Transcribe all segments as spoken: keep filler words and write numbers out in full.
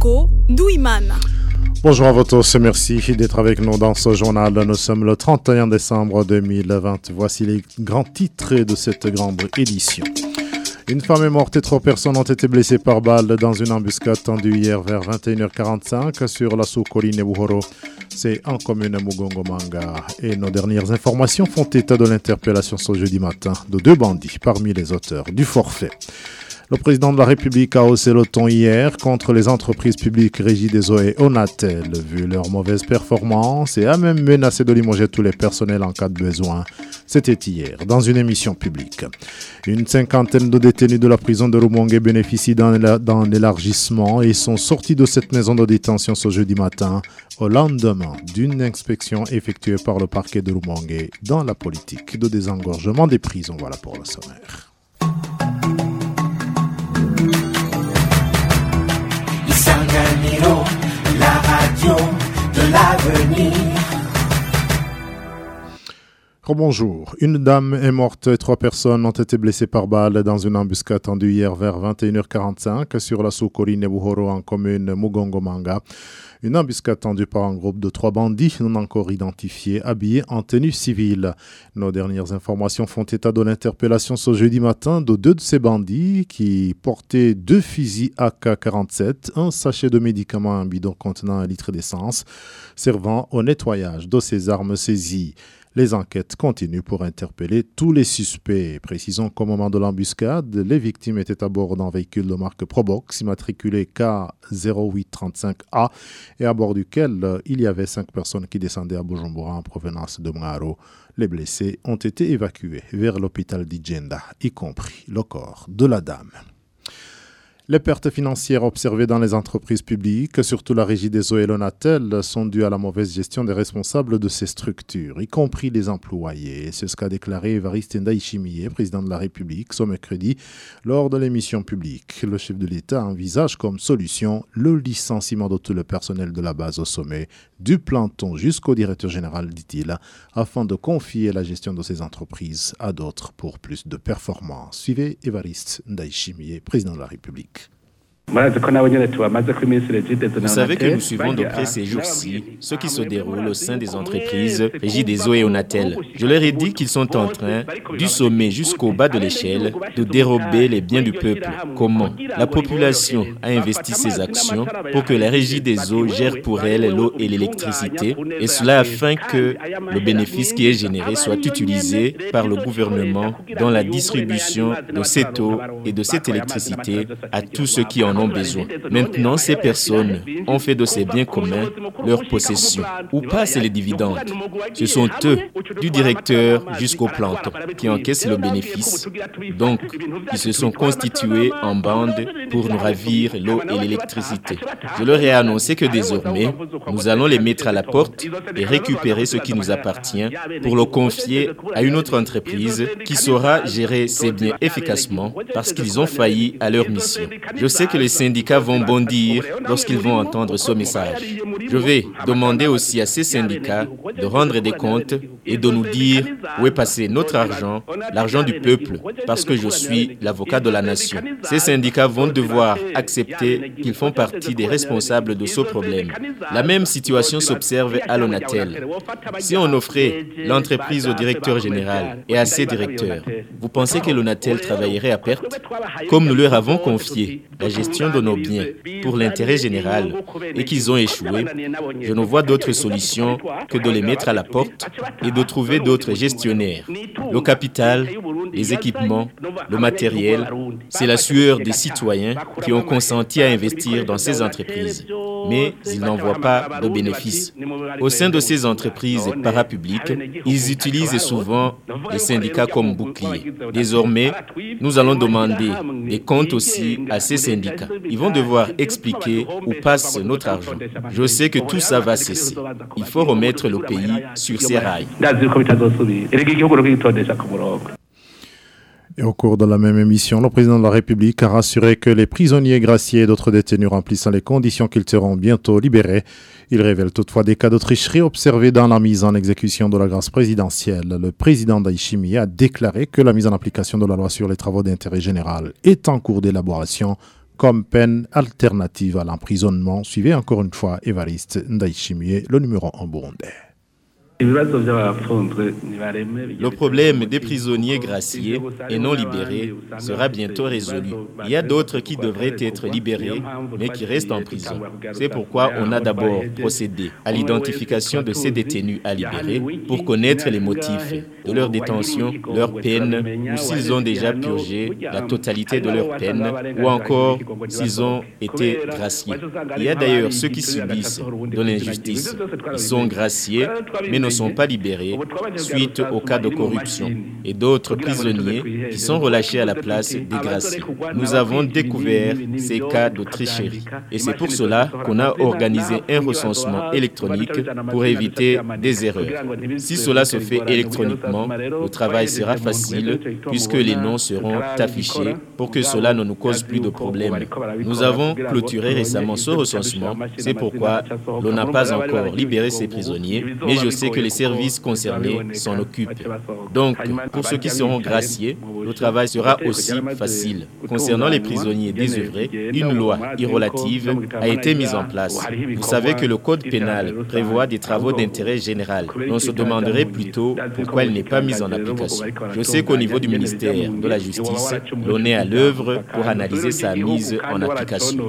Bosco Douimana. Bonjour à vous tous et merci d'être avec nous dans ce journal. Nous sommes le trente et un décembre deux mille vingt. Voici les grands titres de cette grande édition. Une femme est morte et trois personnes ont été blessées par balle dans une embuscade tendue hier vers vingt et une heures quarante-cinq sur la sous-colline Buhoro. C'est en commune Mugongo-Manga. Et nos dernières informations font état de l'interpellation ce jeudi matin de deux bandits parmi les auteurs du forfait. Le président de la République a haussé le ton hier contre les entreprises publiques régies des eaux et Onatel, vu leur mauvaise performance, et a même menacé de limoger tous les personnels en cas de besoin. C'était hier, dans une émission publique. Une cinquantaine de détenus de la prison de Rumongue bénéficient d'un élargissement et sont sortis de cette maison de détention ce jeudi matin, au lendemain d'une inspection effectuée par le parquet de Rumongue dans la politique de désengorgement des prisons. Voilà pour le sommaire. La radio de l'avenir. Oh, bonjour. Une dame est morte et trois personnes ont été blessées par balle dans une embuscade tendue hier vers vingt et une heures quarante-cinq sur la sous-colline Buhoro en commune Mugongo-Manga. Une embuscade tendue par un groupe de trois bandits non encore identifiés, habillés en tenue civile. Nos dernières informations font état de l'interpellation ce jeudi matin de deux de ces bandits qui portaient deux fusils A K quarante-sept, un sachet de médicaments, un bidon contenant un litre d'essence, servant au nettoyage de ces armes saisies. Les enquêtes continuent pour interpeller tous les suspects. Précisons qu'au moment de l'embuscade, les victimes étaient à bord d'un véhicule de marque Probox, immatriculé K zéro huit trente-cinq A, et à bord duquel il y avait cinq personnes qui descendaient à Bujumbura en provenance de Mwaro. Les blessés ont été évacués vers l'hôpital d'Idjenda, y compris le corps de la dame. Les pertes financières observées dans les entreprises publiques, surtout la régie des eaux et l'Onatel, sont dues à la mauvaise gestion des responsables de ces structures, y compris les employés. C'est ce qu'a déclaré Évariste Ndayishimiye, président de la République, ce mercredi, lors de l'émission publique. Le chef de l'État envisage comme solution le licenciement de tout le personnel de la base au sommet, du planton jusqu'au directeur général, dit-il, afin de confier la gestion de ces entreprises à d'autres pour plus de performance. Suivez Évariste Ndayishimiye, président de la République. Vous savez que nous suivons de près ces jours-ci ce qui se déroule au sein des entreprises régies des eaux et Onatel. Je leur ai dit qu'ils sont en train, du sommet jusqu'au bas de l'échelle, de dérober les biens du peuple. Comment? La population a investi ses actions pour que la régie des eaux gère pour elle l'eau et l'électricité, et cela afin que le bénéfice qui est généré soit utilisé par le gouvernement dans la distribution de cette eau et de cette électricité à tous ceux qui en ont besoin. Maintenant, ces personnes ont fait de ces biens communs leur possession. Où passent les dividendes? Ce sont eux, du directeur jusqu'au planton, qui encaissent le bénéfice. Donc, ils se sont constitués en bande pour nous ravir l'eau et l'électricité. Je leur ai annoncé que désormais, nous allons les mettre à la porte et récupérer ce qui nous appartient pour le confier à une autre entreprise qui saura gérer ces biens efficacement parce qu'ils ont failli à leur mission. Je sais que les syndicats vont bondir lorsqu'ils vont entendre ce message. Je vais demander aussi à ces syndicats de rendre des comptes et de nous dire où est passé notre argent, l'argent du peuple, parce que je suis l'avocat de la nation. Ces syndicats vont devoir accepter qu'ils font partie des responsables de ce problème. La même situation s'observe à l'Onatel. Si on offrait l'entreprise au directeur général et à ses directeurs, vous pensez que l'Onatel travaillerait à perte? Comme nous leur avons confié la gestion de nos biens pour l'intérêt général et qu'ils ont échoué, je ne vois d'autre solution que de les mettre à la porte et de trouver d'autres gestionnaires. Le capital, les équipements, le matériel, c'est la sueur des citoyens qui ont consenti à investir dans ces entreprises. Mais ils n'en voient pas de bénéfices. Au sein de ces entreprises parapubliques, ils utilisent souvent les syndicats comme bouclier. Désormais, nous allons demander des comptes aussi à ces syndicats. Ils vont devoir expliquer où passe notre argent. Je sais que tout ça va cesser. Il faut remettre le pays sur ses rails. Et au cours de la même émission, le président de la République a rassuré que les prisonniers graciés et d'autres détenus remplissant les conditions qu'ils seront bientôt libérés. Il révèle toutefois des cas de tricherie observés dans la mise en exécution de la grâce présidentielle. Le président Ndayishimiye a déclaré que la mise en application de la loi sur les travaux d'intérêt général est en cours d'élaboration comme peine alternative à l'emprisonnement. Suivez encore une fois Évariste Ndayishimiye, le numéro un burundais. Le problème des prisonniers graciés et non libérés sera bientôt résolu. Il y a d'autres qui devraient être libérés, mais qui restent en prison. C'est pourquoi on a d'abord procédé à l'identification de ces détenus à libérer pour connaître les motifs de leur détention, leur peine, ou s'ils ont déjà purgé la totalité de leur peine, ou encore s'ils ont été graciés. Il y a d'ailleurs ceux qui subissent de l'injustice. Ils sont graciés, mais ne sont pas libérés suite au cas de corruption, et d'autres prisonniers qui sont relâchés à la place des graciés. Nous avons découvert ces cas de tricherie et c'est pour cela qu'on a organisé un recensement électronique pour éviter des erreurs. Si cela se fait électroniquement, le travail sera facile puisque les noms seront affichés pour que cela ne nous cause plus de problèmes. Nous avons clôturé récemment ce recensement, c'est pourquoi l'on n'a pas encore libéré ces prisonniers, mais je sais que les services concernés s'en occupent. Donc, pour ceux qui seront graciés, le travail sera aussi facile. Concernant les prisonniers désœuvrés, une loi irrelative a été mise en place. Vous savez que le code pénal prévoit des travaux d'intérêt général. On se demanderait plutôt pourquoi elle n'est pas mise en application. Je sais qu'au niveau du ministère de la Justice, l'on est à l'œuvre pour analyser sa mise en application.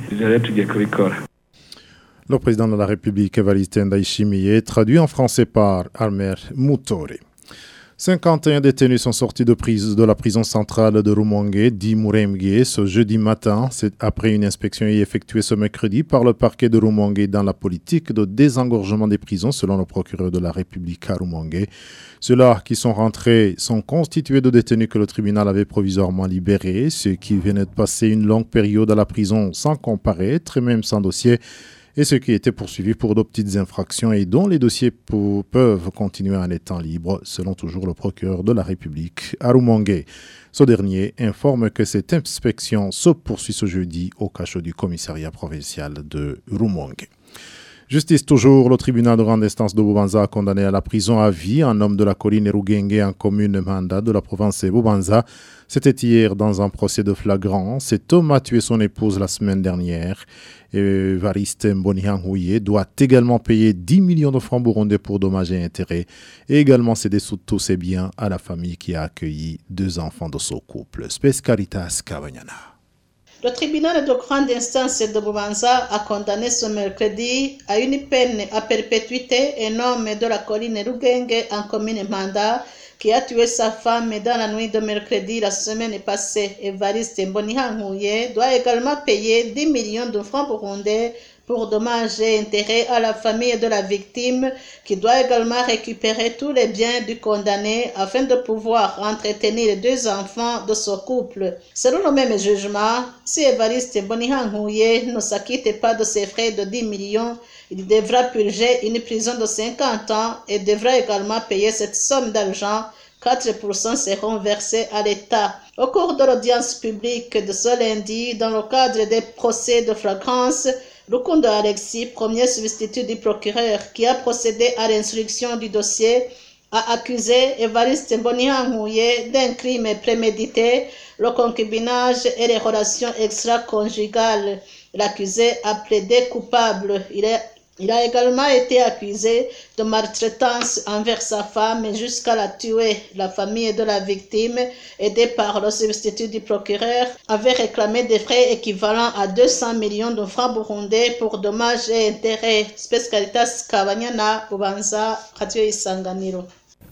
Le président de la République, Évariste Ndayishimiye, traduit en français par Armer Mutore. cinquante et un détenus sont sortis de, prise, de la prison centrale de Rumongue, dit Muremge, ce jeudi matin. C'est après une inspection effectuée ce mercredi par le parquet de Rumongue dans la politique de désengorgement des prisons, selon le procureur de la République à Rumongue. Ceux-là qui sont rentrés sont constitués de détenus que le tribunal avait provisoirement libérés, ceux qui venaient de passer une longue période à la prison sans comparaître et même sans dossier, et ceux qui étaient poursuivis pour de petites infractions et dont les dossiers pour, peuvent continuer en étant libres, selon toujours le procureur de la République à Rumongue. Ce dernier informe que cette inspection se poursuit ce jeudi au cachot du commissariat provincial de Rumongue. Justice toujours, le tribunal de grande instance de Bubanza a condamné à la prison à vie un homme de la colline Rugenge en commune Manda de la province de Bubanza. C'était hier dans un procès de flagrant. Cet homme a tué son épouse la semaine dernière. Évariste Mbonihanguye doit également payer dix millions de francs burundais pour dommages et intérêts et également céder sous tous ses biens à la famille qui a accueilli deux enfants de son couple. Spes Caritas Kabanyana. Le tribunal de grande instance de Bubanza a condamné ce mercredi à une peine à perpétuité un homme de la colline Rugenge en commune Manda qui a tué sa femme dans la nuit de mercredi la semaine passée. Évariste Mbonihanguye doit également payer dix millions de francs burundais pour dommages et intérêts à la famille de la victime qui doit également récupérer tous les biens du condamné afin de pouvoir entretenir les deux enfants de ce couple. Selon le même jugement, si Évariste Mbonihanguye ne s'acquitte pas de ses frais de dix millions, il devra purger une prison de cinquante ans et devra également payer cette somme d'argent. quatre pour cent seront versés à l'État. Au cours de l'audience publique de ce lundi, dans le cadre des procès de flagrance, Rukundo Alexis, premier substitut du procureur qui a procédé à l'instruction du dossier, a accusé Évariste Mbonihanguye d'un crime prémédité, le concubinage et les relations extra-conjugales. L'accusé a plaidé coupable. Il est Il a également été accusé de maltraitance envers sa femme jusqu'à la tuer. La famille de la victime, aidée par le substitut du procureur, avait réclamé des frais équivalents à deux cents millions de francs burundais pour dommages et intérêts. Spes Caritas Kabanyana, Bubanza, Radio Isanganiro.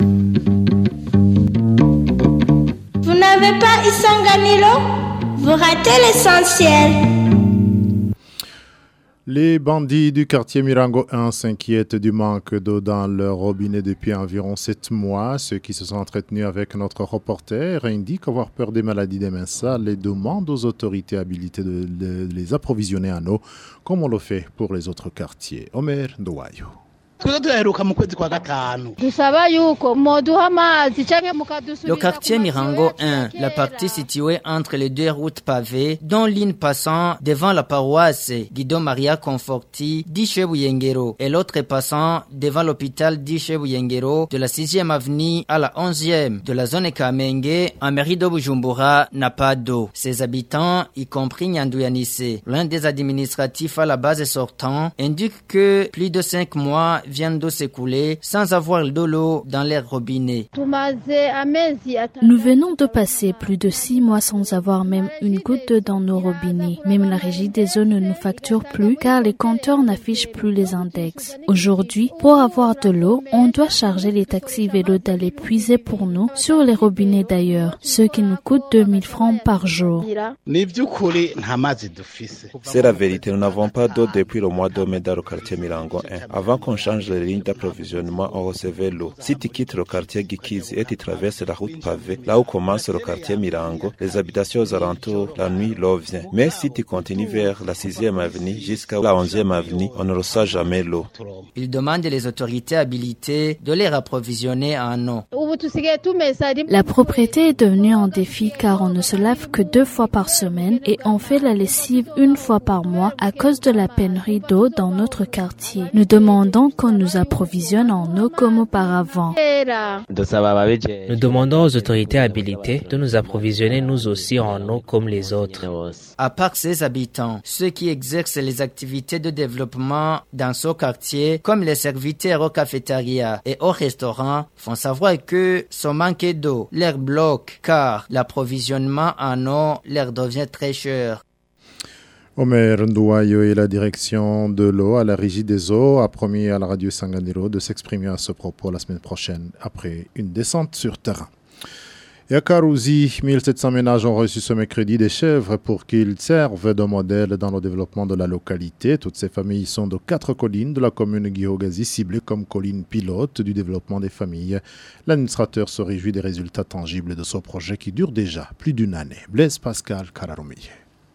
Vous n'avez pas Isanganiro? Vous ratez l'essentiel. Les bandits du quartier Mirango un s'inquiètent du manque d'eau dans leur robinet depuis environ sept mois. Ceux qui se sont entretenus avec notre reporter indiquent avoir peur des maladies des mains sales et demandent aux autorités habilitées de, de les approvisionner en eau, comme on le fait pour les autres quartiers. Omer Douayo. Le quartier Mirango un, la partie située entre les deux routes pavées, dont l'une passant devant la paroisse Guido Maria Conforti d'Iche Buyengero et l'autre passant devant l'hôpital d'Iche Buyengero de la sixième avenue à la onzième de la zone Kamenge en mairie de Bujumbura n'a pas d'eau. Ses habitants, y compris Nyandouyanissé, l'un des administratifs à la base sortant, indique que plus de cinq mois viennent de s'écouler sans avoir de l'eau dans les robinets. Nous venons de passer plus de six mois sans avoir même une goutte d'eau dans nos robinets. Même la régie des eaux ne nous facture plus car les compteurs n'affichent plus les index. Aujourd'hui, pour avoir de l'eau, on doit charger les taxis vélos d'aller puiser pour nous sur les robinets d'ailleurs, ce qui nous coûte deux mille francs par jour. C'est la vérité, nous n'avons pas d'eau depuis le mois de mai dans le quartier Mirango un. Avant qu'on change les lignes d'approvisionnement, on recevait l'eau. Si tu quittes le quartier Gikizi et tu traverses la route pavée, là où commence le quartier Mirango, les habitations aux alentours, la nuit, l'eau vient. Mais si tu continues vers la sixième avenue jusqu'à la onzième avenue, on ne reçoit jamais l'eau. Il demande les autorités habilitées de les approvisionner en eau. La propriété est devenue un défi car on ne se lave que deux fois par semaine et on fait la lessive une fois par mois à cause de la pénurie d'eau dans notre quartier. Nous demandons qu'on nous approvisionne en eau comme auparavant. Nous demandons aux autorités habilitées de nous approvisionner nous aussi en eau comme les autres. À part ses habitants, ceux qui exercent les activités de développement dans ce quartier, comme les serviteurs aux cafétérias et aux restaurants, font savoir que ce manque d'eau leur bloque car l'approvisionnement en eau leur devient très cher. Omer Ndouayo et la direction de l'eau à la Régie des eaux a promis à la radio Sanganiro de s'exprimer à ce propos la semaine prochaine après une descente sur terrain. Et à Karouzi, mille sept cents ménages ont reçu ce mercredi des chèvres pour qu'ils servent de modèle dans le développement de la localité. Toutes ces familles sont de quatre collines de la commune Gihogazi, ciblées comme collines pilotes du développement des familles. L'administrateur se réjouit des résultats tangibles de ce projet qui dure déjà plus d'une année. Blaise Pascal Kararoumiye.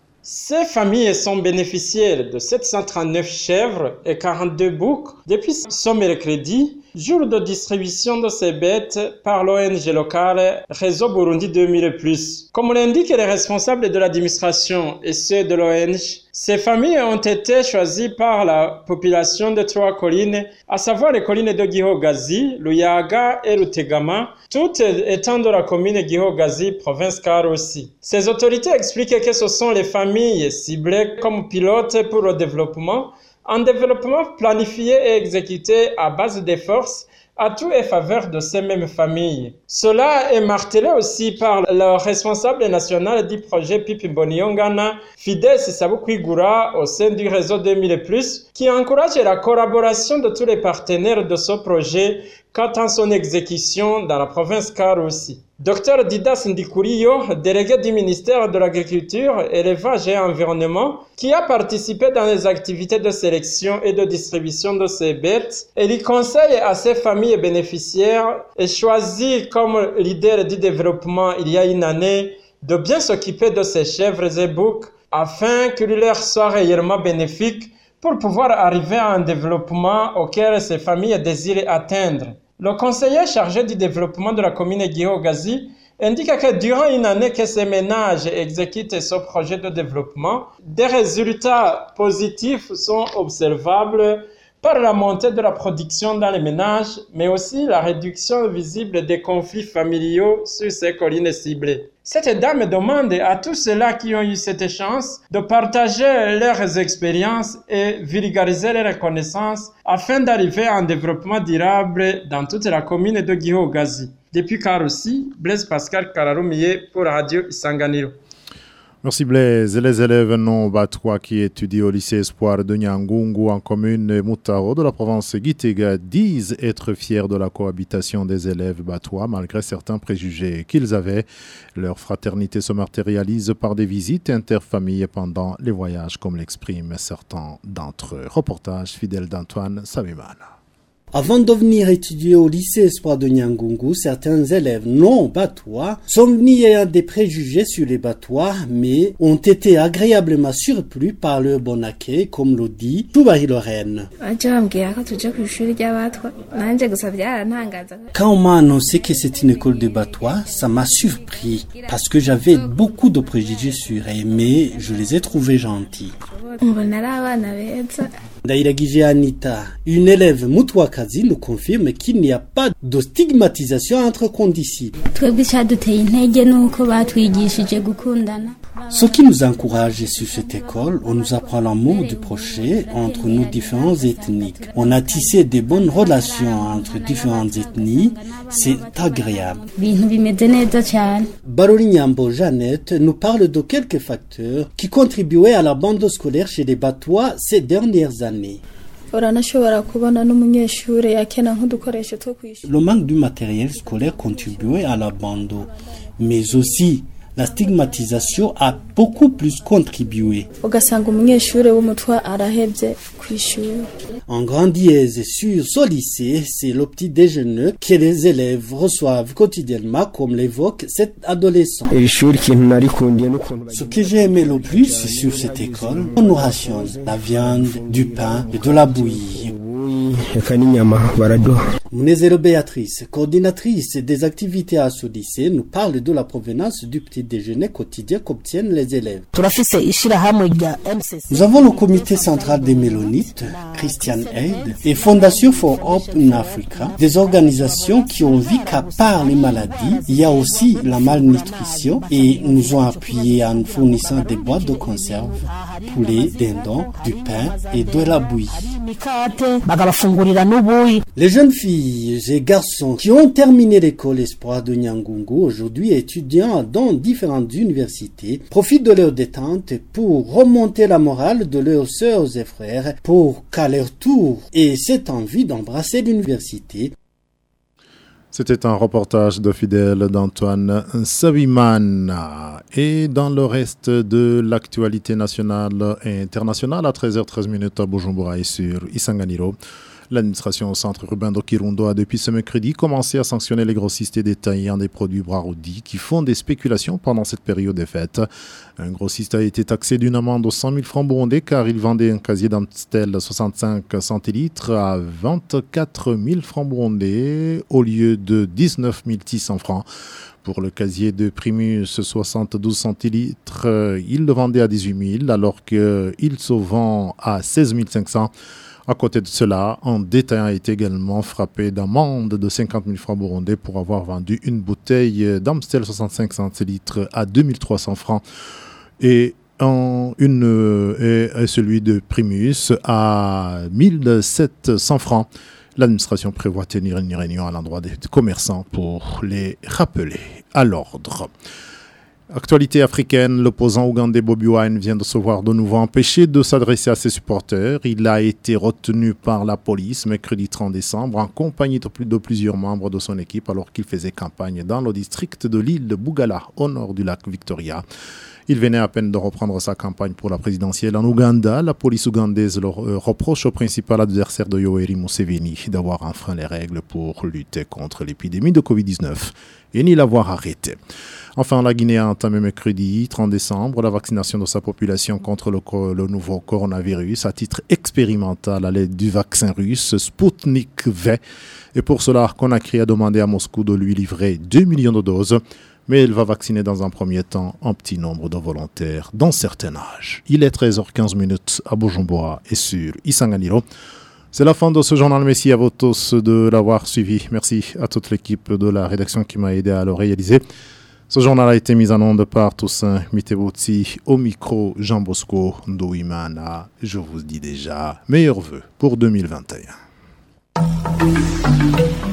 Ces familles sont bénéficiaires de sept cent trente-neuf chèvres et quarante-deux boucs depuis ce mercredi, jour de distribution de ces bêtes par l'O N G locale Réseau Burundi deux mille plus. Comme l'indiquent les responsables de l'administration et ceux de l'O N G, ces familles ont été choisies par la population de trois collines, à savoir les collines de Gihogazi, Luyaga et Rutegama, toutes étant de la commune Gihogazi, province Karusi. Ces autorités expliquent que ce sont les familles ciblées comme pilotes pour le développement, un développement planifié et exécuté à base de forces à tout et faveur de ces mêmes familles. Cela est martelé aussi par le responsable national du projet Pipi Boniongana, Fides Sabukwigura, au sein du réseau deux mille plus, qui encourage la collaboration de tous les partenaires de ce projet quant à son exécution dans la province Karusi. Docteur Didas Ndikuriyo, délégué du ministère de l'Agriculture, Élevage et Environnement, qui a participé dans les activités de sélection et de distribution de ces bêtes, et lui conseille à ces familles bénéficiaires et choisies comme leader du développement il y a une année de bien s'occuper de ces chèvres et boucs afin qu'il leur soit réellement bénéfique pour pouvoir arriver à un développement auquel ces familles désirent atteindre. Le conseiller chargé du développement de la commune Gihogazi indique que durant une année que ces ménages exécutent ce projet de développement, des résultats positifs sont observables par la montée de la production dans les ménages, mais aussi la réduction visible des conflits familiaux sur ces collines ciblées. Cette dame demande à tous ceux-là qui ont eu cette chance de partager leurs expériences et vulgariser leurs connaissances afin d'arriver à un développement durable dans toute la commune de Gihogazi. Depuis Karusi, Blaise Pascal Kararoumiye pour Radio Isanganiro. Merci Blaise. Les élèves non batois qui étudient au lycée Espoir de Nyangungu en commune Moutaro de la province Gitega disent être fiers de la cohabitation des élèves batois malgré certains préjugés qu'ils avaient. Leur fraternité se matérialise par des visites interfamilles pendant les voyages comme l'expriment certains d'entre eux. Reportage fidèle d'Antoine Savimana. Avant de venir étudier au lycée Espoir de Nyangungu, certains élèves non batois sont venus ayant des préjugés sur les batois, mais ont été agréablement surpris par leur bon accueil, comme le dit Toubahi Lorraine. Quand on m'a annoncé que c'est une école de batois, ça m'a surpris, parce que j'avais beaucoup de préjugés sur eux, mais je les ai trouvés gentils. Ndairagije Anita, une élève Mutwakazi, nous confirme qu'il n'y a pas de stigmatisation entre condisciples. Ce qui nous encourage sur cette école, on nous apprend l'amour du prochain entre nos différentes ethnies. On a tissé de bonnes relations entre différentes ethnies, c'est agréable. Barori Nyambo Jeannette nous parle de quelques facteurs qui contribuaient à la bande scolaire chez les Batois ces dernières années. Le manque du matériel scolaire contribuait à la bande, mais aussi la stigmatisation a beaucoup plus contribué. En grand dièse sur ce lycée, c'est le petit déjeuner que les élèves reçoivent quotidiennement, comme l'évoque cet adolescent. Ce que j'ai aimé le plus sur cette école, on nous rationne la viande, du pain et de la bouillie. Munezero Béatrice, coordinatrice des activités à ce lycée, nous parle de la provenance du petit déjeuner quotidien qu'obtiennent les élèves. Nous avons le comité central des Mélonites, Christian Aid et Fondation for Hope in Africa, des organisations qui ont vu qu'à part les maladies, il y a aussi la malnutrition et nous ont appuyé en fournissant des boîtes de conserve, poulet, dindon, du pain et de la bouillie. Les jeunes filles et garçons qui ont terminé l'école Espoir de Nyangungu, aujourd'hui étudiants dans différentes universités, profitent de leur détente pour remonter la morale de leurs sœurs et frères pour qu'à leur tour aient cette envie d'embrasser l'université. C'était un reportage de fidèle d'Antoine Saviman. Et dans le reste de l'actualité nationale et internationale, à treize heures treize à Bujumbura et sur Isanganiro, l'administration au centre urbain de Kirundo a depuis ce mercredi commencé à sanctionner les grossistes et détaillants des produits Brarodi qui font des spéculations pendant cette période des fêtes. Un grossiste a été taxé d'une amende de cent mille francs burundais car il vendait un casier d'Amstel soixante-cinq centilitres à vingt-quatre mille francs burundais au lieu de dix-neuf mille six cents francs. Pour le casier de Primus soixante-douze centilitres, il le vendait à dix-huit mille alors qu'il se vend à seize mille cinq cents. À côté de cela, un détaillant a été également frappé d'amende de cinquante mille francs burundais pour avoir vendu une bouteille d'Amstel soixante-cinq centilitres à deux mille trois cents francs et, en une, et, et celui de Primus à mille sept cents francs. L'administration prévoit tenir une réunion à l'endroit des commerçants pour les rappeler à l'ordre. Actualité africaine, l'opposant ougandais Bobi Wine vient de se voir de nouveau empêché de s'adresser à ses supporters. Il a été retenu par la police mercredi trente décembre en compagnie de plusieurs membres de son équipe alors qu'il faisait campagne dans le district de l'île de Bugala au nord du lac Victoria. Il venait à peine de reprendre sa campagne pour la présidentielle en Ouganda. La police ougandaise le reproche au principal adversaire de Yoweri Museveni d'avoir enfreint les règles pour lutter contre l'épidémie de covid dix-neuf et ni l'avoir arrêté. Enfin, la Guinée a entamé mercredi trente décembre la vaccination de sa population contre le, le nouveau coronavirus à titre expérimental à l'aide du vaccin russe Sputnik V. Et pour cela, Conakry a demandé à Moscou de lui livrer deux millions de doses. Mais elle va vacciner dans un premier temps un petit nombre de volontaires d'un certain âge. Il est treize heures quinze à Bujumbura et sur Isanganiro. C'est la fin de ce journal. Merci à vous tous de l'avoir suivi. Merci à toute l'équipe de la rédaction qui m'a aidé à le réaliser. Ce journal a été mis en onde par Toussaint Mitebouti, au micro Jean Bosco Ndouimana. Je vous dis déjà meilleurs vœux pour deux mille vingt et un.